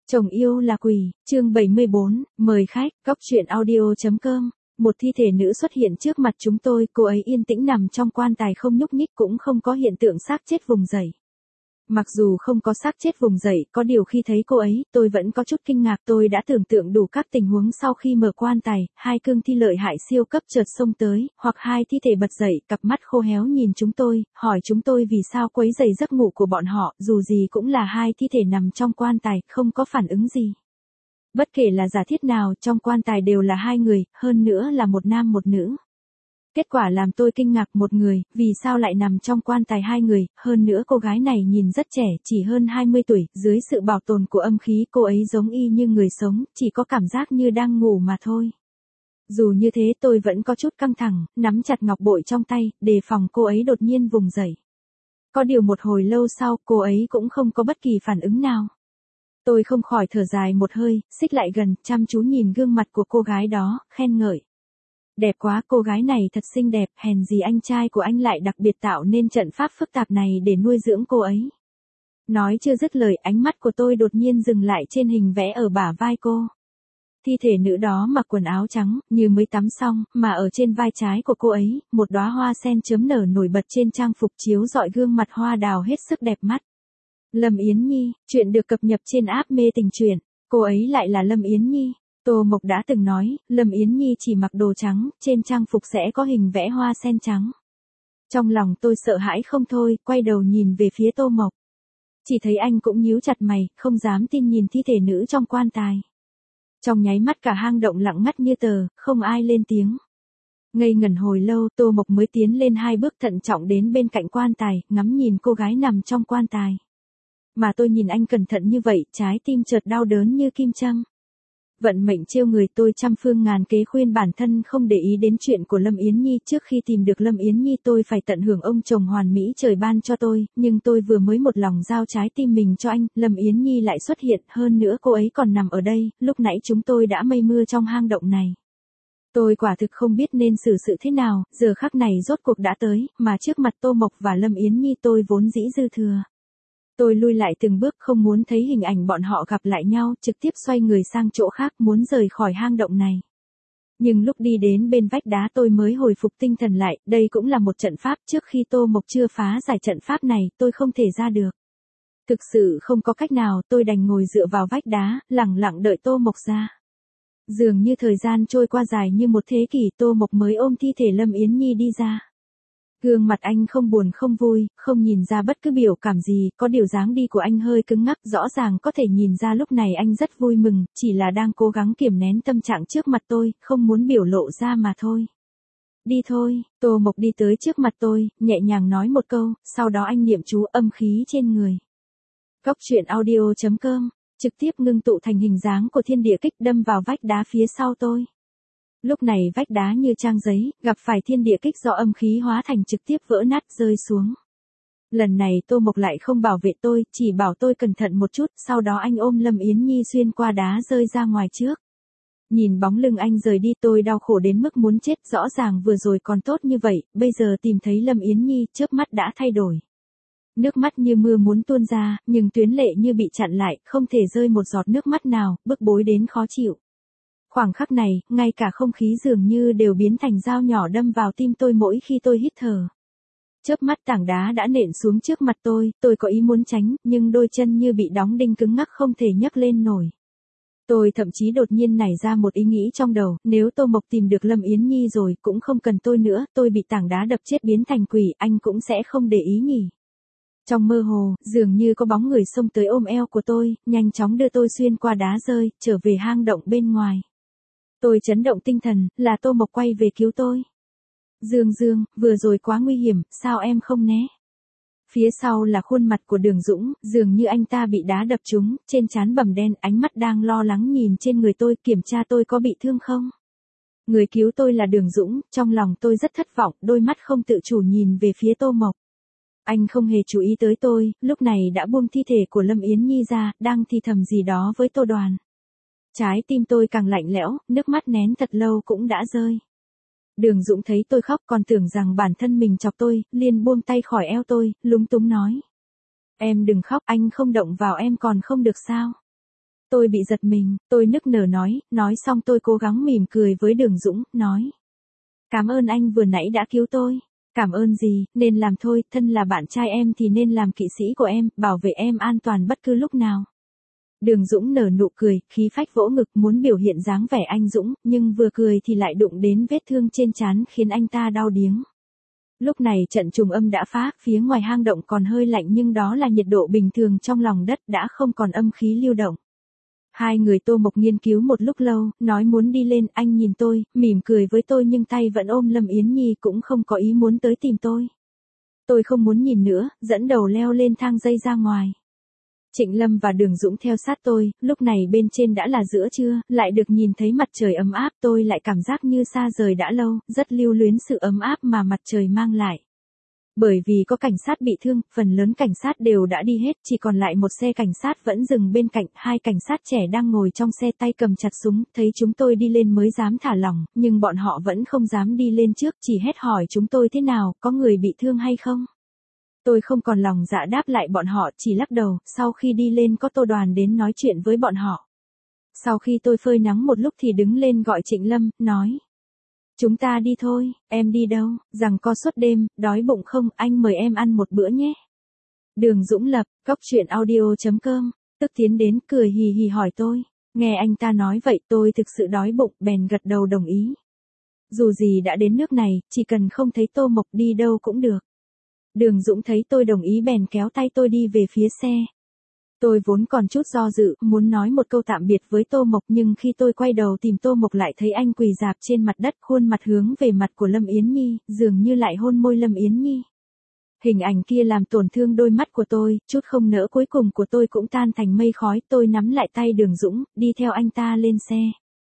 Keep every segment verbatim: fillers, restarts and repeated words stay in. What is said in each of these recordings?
Chồng yêu là quỷ, chương bảy mươi bốn, mời khách, góc truyện audio.com. Một thi thể nữ xuất hiện trước mặt chúng tôi, cô ấy yên tĩnh nằm trong quan tài không nhúc nhích, cũng không có hiện tượng xác chết vùng dậy. Mặc dù không có xác chết vùng dậy, có điều khi thấy cô ấy, tôi vẫn có chút kinh ngạc. Tôi đã tưởng tượng đủ các tình huống sau khi mở quan tài, hai cương thi lợi hại siêu cấp chợt xông tới, hoặc hai thi thể bật dậy, cặp mắt khô héo nhìn chúng tôi, hỏi chúng tôi vì sao quấy rầy giấc ngủ của bọn họ, dù gì cũng là hai thi thể nằm trong quan tài, không có phản ứng gì. Bất kể là giả thiết nào, trong quan tài đều là hai người, hơn nữa là một nam một nữ. Kết quả làm tôi kinh ngạc, một người, vì sao lại nằm trong quan tài hai người, hơn nữa cô gái này nhìn rất trẻ, chỉ hơn hai mươi tuổi, dưới sự bảo tồn của âm khí cô ấy giống y như người sống, chỉ có cảm giác như đang ngủ mà thôi. Dù như thế tôi vẫn có chút căng thẳng, nắm chặt ngọc bội trong tay, đề phòng cô ấy đột nhiên vùng dậy. Có điều một hồi lâu sau, cô ấy cũng không có bất kỳ phản ứng nào. Tôi không khỏi thở dài một hơi, xích lại gần, chăm chú nhìn gương mặt của cô gái đó, khen ngợi. Đẹp quá, cô gái này thật xinh đẹp, hèn gì anh trai của anh lại đặc biệt tạo nên trận pháp phức tạp này để nuôi dưỡng cô ấy. Nói chưa dứt lời, ánh mắt của tôi đột nhiên dừng lại trên hình vẽ ở bả vai cô. Thi thể nữ đó mặc quần áo trắng, như mới tắm xong, mà ở trên vai trái của cô ấy, một đóa hoa sen chớm nở nổi bật trên trang phục chiếu rọi gương mặt hoa đào hết sức đẹp mắt. Lâm Yến Nhi, chuyện được cập nhật trên app Mê Tình Truyện, cô ấy lại là Lâm Yến Nhi. Tô Mộc đã từng nói, Lâm Yến Nhi chỉ mặc đồ trắng, trên trang phục sẽ có hình vẽ hoa sen trắng. Trong lòng tôi sợ hãi không thôi, quay đầu nhìn về phía Tô Mộc. Chỉ thấy anh cũng nhíu chặt mày, không dám tin nhìn thi thể nữ trong quan tài. Trong nháy mắt cả hang động lặng ngắt như tờ, không ai lên tiếng. Ngây ngẩn hồi lâu, Tô Mộc mới tiến lên hai bước thận trọng đến bên cạnh quan tài, ngắm nhìn cô gái nằm trong quan tài. Mà tôi nhìn anh cẩn thận như vậy, trái tim chợt đau đớn như kim châm. Vận mệnh trêu người, tôi trăm phương ngàn kế khuyên bản thân không để ý đến chuyện của Lâm Yến Nhi. Trước khi tìm được Lâm Yến Nhi tôi phải tận hưởng ông chồng hoàn mỹ trời ban cho tôi, nhưng tôi vừa mới một lòng giao trái tim mình cho anh, Lâm Yến Nhi lại xuất hiện, hơn nữa cô ấy còn nằm ở đây, lúc nãy chúng tôi đã mây mưa trong hang động này. Tôi quả thực không biết nên xử sự thế nào, giờ khắc này rốt cuộc đã tới, mà trước mặt Tô Mộc và Lâm Yến Nhi tôi vốn dĩ dư thừa. Tôi lui lại từng bước, không muốn thấy hình ảnh bọn họ gặp lại nhau, trực tiếp xoay người sang chỗ khác, muốn rời khỏi hang động này. Nhưng lúc đi đến bên vách đá tôi mới hồi phục tinh thần lại, đây cũng là một trận pháp, trước khi Tô Mộc chưa phá giải trận pháp này, tôi không thể ra được. Thực sự không có cách nào, tôi đành ngồi dựa vào vách đá, lặng lặng đợi Tô Mộc ra. Dường như thời gian trôi qua dài như một thế kỷ, Tô Mộc mới ôm thi thể Lâm Yến Nhi đi ra. Gương mặt anh không buồn không vui, không nhìn ra bất cứ biểu cảm gì, có điều dáng đi của anh hơi cứng ngắc, rõ ràng có thể nhìn ra lúc này anh rất vui mừng, chỉ là đang cố gắng kiềm nén tâm trạng trước mặt tôi, không muốn biểu lộ ra mà thôi. Đi thôi, Tô Mộc đi tới trước mặt tôi, nhẹ nhàng nói một câu, sau đó anh niệm chú âm khí trên người. Góc truyện audio.com, trực tiếp ngưng tụ thành hình dáng của thiên địa kích đâm vào vách đá phía sau tôi. Lúc này vách đá như trang giấy, gặp phải thiên địa kích do âm khí hóa thành trực tiếp vỡ nát rơi xuống. Lần này Tô Mộc lại không bảo vệ tôi, chỉ bảo tôi cẩn thận một chút, sau đó anh ôm Lâm Yến Nhi xuyên qua đá rơi ra ngoài trước. Nhìn bóng lưng anh rời đi tôi đau khổ đến mức muốn chết, rõ ràng vừa rồi còn tốt như vậy, bây giờ tìm thấy Lâm Yến Nhi, chớp mắt đã thay đổi. Nước mắt như mưa muốn tuôn ra, nhưng tuyến lệ như bị chặn lại, không thể rơi một giọt nước mắt nào, bức bối đến khó chịu. Khoảng khắc này, ngay cả không khí dường như đều biến thành dao nhỏ đâm vào tim tôi mỗi khi tôi hít thở. Chớp mắt tảng đá đã nện xuống trước mặt tôi, tôi có ý muốn tránh, nhưng đôi chân như bị đóng đinh cứng ngắc không thể nhấc lên nổi. Tôi thậm chí đột nhiên nảy ra một ý nghĩ trong đầu, nếu Tô Mộc tìm được Lâm Yến Nhi rồi, cũng không cần tôi nữa, tôi bị tảng đá đập chết biến thành quỷ, anh cũng sẽ không để ý nhỉ. Trong mơ hồ, dường như có bóng người xông tới ôm eo của tôi, nhanh chóng đưa tôi xuyên qua đá rơi, trở về hang động bên ngoài. Tôi chấn động tinh thần, là Tô Mộc quay về cứu tôi. Dương Dương, vừa rồi quá nguy hiểm, sao em không né? Phía sau là khuôn mặt của Đường Dũng, dường như anh ta bị đá đập trúng, trên trán bầm đen, ánh mắt đang lo lắng nhìn trên người tôi, kiểm tra tôi có bị thương không. Người cứu tôi là Đường Dũng, trong lòng tôi rất thất vọng, đôi mắt không tự chủ nhìn về phía Tô Mộc. Anh không hề chú ý tới tôi, lúc này đã buông thi thể của Lâm Yến Nhi ra, đang thì thầm gì đó với Tô Đoàn. Trái tim tôi càng lạnh lẽo, nước mắt nén thật lâu cũng đã rơi. Đường Dũng thấy tôi khóc còn tưởng rằng bản thân mình chọc tôi, liền buông tay khỏi eo tôi, lúng túng nói. Em đừng khóc, anh không động vào em còn không được sao? Tôi bị giật mình, tôi nức nở nói, nói xong tôi cố gắng mỉm cười với Đường Dũng, nói. Cảm ơn anh vừa nãy đã cứu tôi. Cảm ơn gì, nên làm thôi, thân là bạn trai em thì nên làm kỵ sĩ của em, bảo vệ em an toàn bất cứ lúc nào. Đường Dũng nở nụ cười, khí phách vỗ ngực muốn biểu hiện dáng vẻ anh dũng, nhưng vừa cười thì lại đụng đến vết thương trên trán khiến anh ta đau điếng. Lúc này trận trùng âm đã phá, phía ngoài hang động còn hơi lạnh nhưng đó là nhiệt độ bình thường trong lòng đất đã không còn âm khí lưu động. Hai người Tô Mộc nghiên cứu một lúc lâu, nói muốn đi lên, anh nhìn tôi, mỉm cười với tôi nhưng tay vẫn ôm Lâm Yến Nhi cũng không có ý muốn tới tìm tôi. Tôi không muốn nhìn nữa, dẫn đầu leo lên thang dây ra ngoài. Trịnh Lâm và Đường Dũng theo sát tôi, lúc này bên trên đã là giữa trưa, lại được nhìn thấy mặt trời ấm áp, tôi lại cảm giác như xa rời đã lâu, rất lưu luyến sự ấm áp mà mặt trời mang lại. Bởi vì có cảnh sát bị thương, phần lớn cảnh sát đều đã đi hết, chỉ còn lại một xe cảnh sát vẫn dừng bên cạnh, hai cảnh sát trẻ đang ngồi trong xe tay cầm chặt súng, thấy chúng tôi đi lên mới dám thả lỏng, nhưng bọn họ vẫn không dám đi lên trước, chỉ hét hỏi chúng tôi thế nào, có người bị thương hay không. Tôi không còn lòng dạ đáp lại bọn họ, chỉ lắc đầu, sau khi đi lên có Tô Đoàn đến nói chuyện với bọn họ. Sau khi tôi phơi nắng một lúc thì đứng lên gọi Trịnh Lâm, nói. Chúng ta đi thôi, em đi đâu, rằng co suốt đêm, đói bụng không, anh mời em ăn một bữa nhé. Đường Dũng Lập, cốc truyện audio chấm com, tức tiến đến cười hì hì hỏi tôi. Nghe anh ta nói vậy tôi thực sự đói bụng, bèn gật đầu đồng ý. Dù gì đã đến nước này, chỉ cần không thấy Tô Mộc đi đâu cũng được. Đường Dũng thấy tôi đồng ý bèn kéo tay tôi đi về phía xe. Tôi vốn còn chút do dự, muốn nói một câu tạm biệt với Tô Mộc nhưng khi tôi quay đầu tìm Tô Mộc lại thấy anh quỳ rạp trên mặt đất, khuôn mặt hướng về mặt của Lâm Yến Nhi, dường như lại hôn môi Lâm Yến Nhi. Hình ảnh kia làm tổn thương đôi mắt của tôi, chút không nỡ cuối cùng của tôi cũng tan thành mây khói, tôi nắm lại tay Đường Dũng, đi theo anh ta lên xe.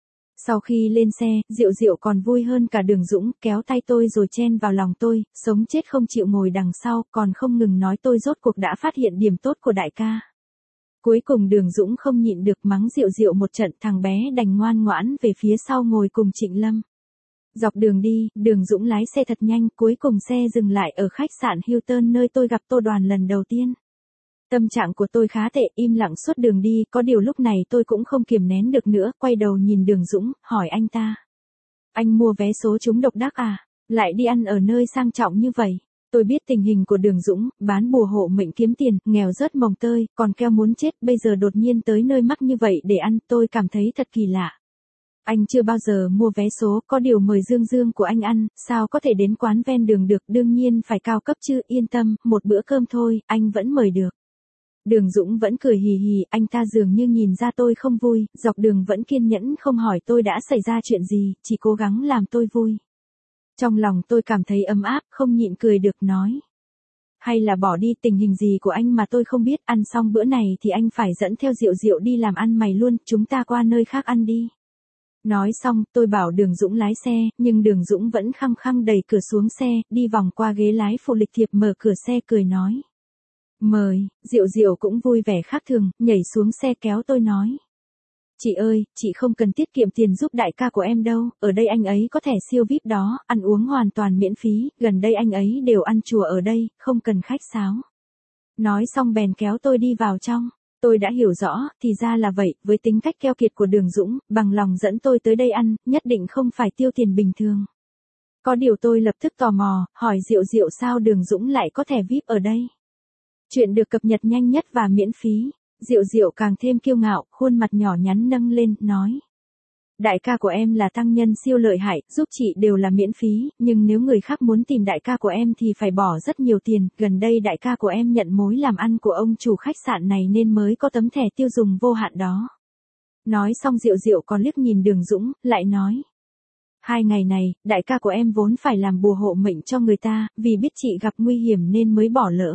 Sau khi lên xe, Diệu Diệu còn vui hơn cả Đường Dũng, kéo tay tôi rồi chen vào lòng tôi, sống chết không chịu ngồi đằng sau, còn không ngừng nói tôi rốt cuộc đã phát hiện điểm tốt của đại ca. Cuối cùng Đường Dũng không nhịn được mắng Diệu Diệu một trận, thằng bé đành ngoan ngoãn về phía sau ngồi cùng Trịnh Lâm. Dọc đường đi, Đường Dũng lái xe thật nhanh, cuối cùng xe dừng lại ở khách sạn Hilton nơi tôi gặp Tô Đoàn lần đầu tiên. Tâm trạng của tôi khá tệ, im lặng suốt đường đi, có điều lúc này tôi cũng không kiềm nén được nữa, quay đầu nhìn Đường Dũng, hỏi anh ta. Anh mua vé số trúng độc đắc à? Lại đi ăn ở nơi sang trọng như vậy? Tôi biết tình hình của Đường Dũng, bán bùa hộ mệnh kiếm tiền, nghèo rớt mồng tơi, còn keo muốn chết, bây giờ đột nhiên tới nơi mắc như vậy để ăn, tôi cảm thấy thật kỳ lạ. Anh chưa bao giờ mua vé số, có điều mời Dương Dương của anh ăn, sao có thể đến quán ven đường được, đương nhiên phải cao cấp chứ, yên tâm, một bữa cơm thôi, anh vẫn mời được. Đường Dũng vẫn cười hì hì, anh ta dường như nhìn ra tôi không vui, dọc đường vẫn kiên nhẫn không hỏi tôi đã xảy ra chuyện gì, chỉ cố gắng làm tôi vui. Trong lòng tôi cảm thấy ấm áp, không nhịn cười được nói. Hay là bỏ đi, tình hình gì của anh mà tôi không biết, ăn xong bữa này thì anh phải dẫn theo Diệu Diệu đi làm ăn mày luôn, chúng ta qua nơi khác ăn đi. Nói xong, tôi bảo Đường Dũng lái xe, nhưng Đường Dũng vẫn khăng khăng đẩy cửa xuống xe, đi vòng qua ghế lái phụ lịch thiệp mở cửa xe cười nói. Mời, Diệu Diệu cũng vui vẻ khác thường, nhảy xuống xe kéo tôi nói. Chị ơi, chị không cần tiết kiệm tiền giúp đại ca của em đâu, ở đây anh ấy có thẻ siêu vi ai pi đó, ăn uống hoàn toàn miễn phí, gần đây anh ấy đều ăn chùa ở đây, không cần khách sáo. Nói xong bèn kéo tôi đi vào trong. Tôi đã hiểu rõ, thì ra là vậy, với tính cách keo kiệt của Đường Dũng, bằng lòng dẫn tôi tới đây ăn, nhất định không phải tiêu tiền bình thường. Có điều tôi lập tức tò mò, hỏi Diệu Diệu sao Đường Dũng lại có thẻ vi ai pi ở đây. Chuyện được cập nhật nhanh nhất và miễn phí. Diệu Diệu càng thêm kiêu ngạo, khuôn mặt nhỏ nhắn nâng lên, nói. Đại ca của em là tăng nhân siêu lợi hại, giúp chị đều là miễn phí, nhưng nếu người khác muốn tìm đại ca của em thì phải bỏ rất nhiều tiền, gần đây đại ca của em nhận mối làm ăn của ông chủ khách sạn này nên mới có tấm thẻ tiêu dùng vô hạn đó. Nói xong Diệu Diệu còn liếc nhìn Đường Dũng, lại nói. Hai ngày này, đại ca của em vốn phải làm bùa hộ mệnh cho người ta, vì biết chị gặp nguy hiểm nên mới bỏ lỡ.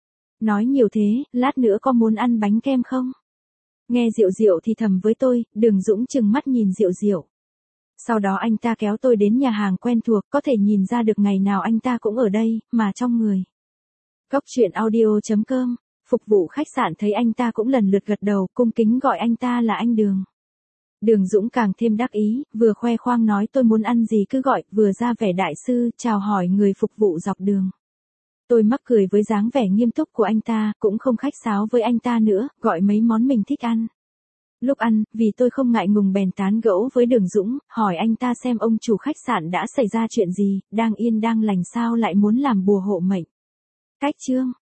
Nói nhiều thế, lát nữa có muốn ăn bánh kem không? Nghe Diệu Diệu thì thầm với tôi, Đường Dũng trừng mắt nhìn Diệu Diệu. Sau đó anh ta kéo tôi đến nhà hàng quen thuộc, có thể nhìn ra được ngày nào anh ta cũng ở đây, mà trong người. Cốc truyện audio chấm com, phục vụ khách sạn thấy anh ta cũng lần lượt gật đầu, cung kính gọi anh ta là anh Đường. Đường Dũng càng thêm đắc ý, vừa khoe khoang nói tôi muốn ăn gì cứ gọi, vừa ra vẻ đại sư, chào hỏi người phục vụ dọc đường. Tôi mắc cười với dáng vẻ nghiêm túc của anh ta, cũng không khách sáo với anh ta nữa, gọi mấy món mình thích ăn. Lúc ăn, vì tôi không ngại ngùng bèn tán gẫu với Đường Dũng, hỏi anh ta xem ông chủ khách sạn đã xảy ra chuyện gì, đang yên đang lành sao lại muốn làm bùa hộ mệnh. Cách chương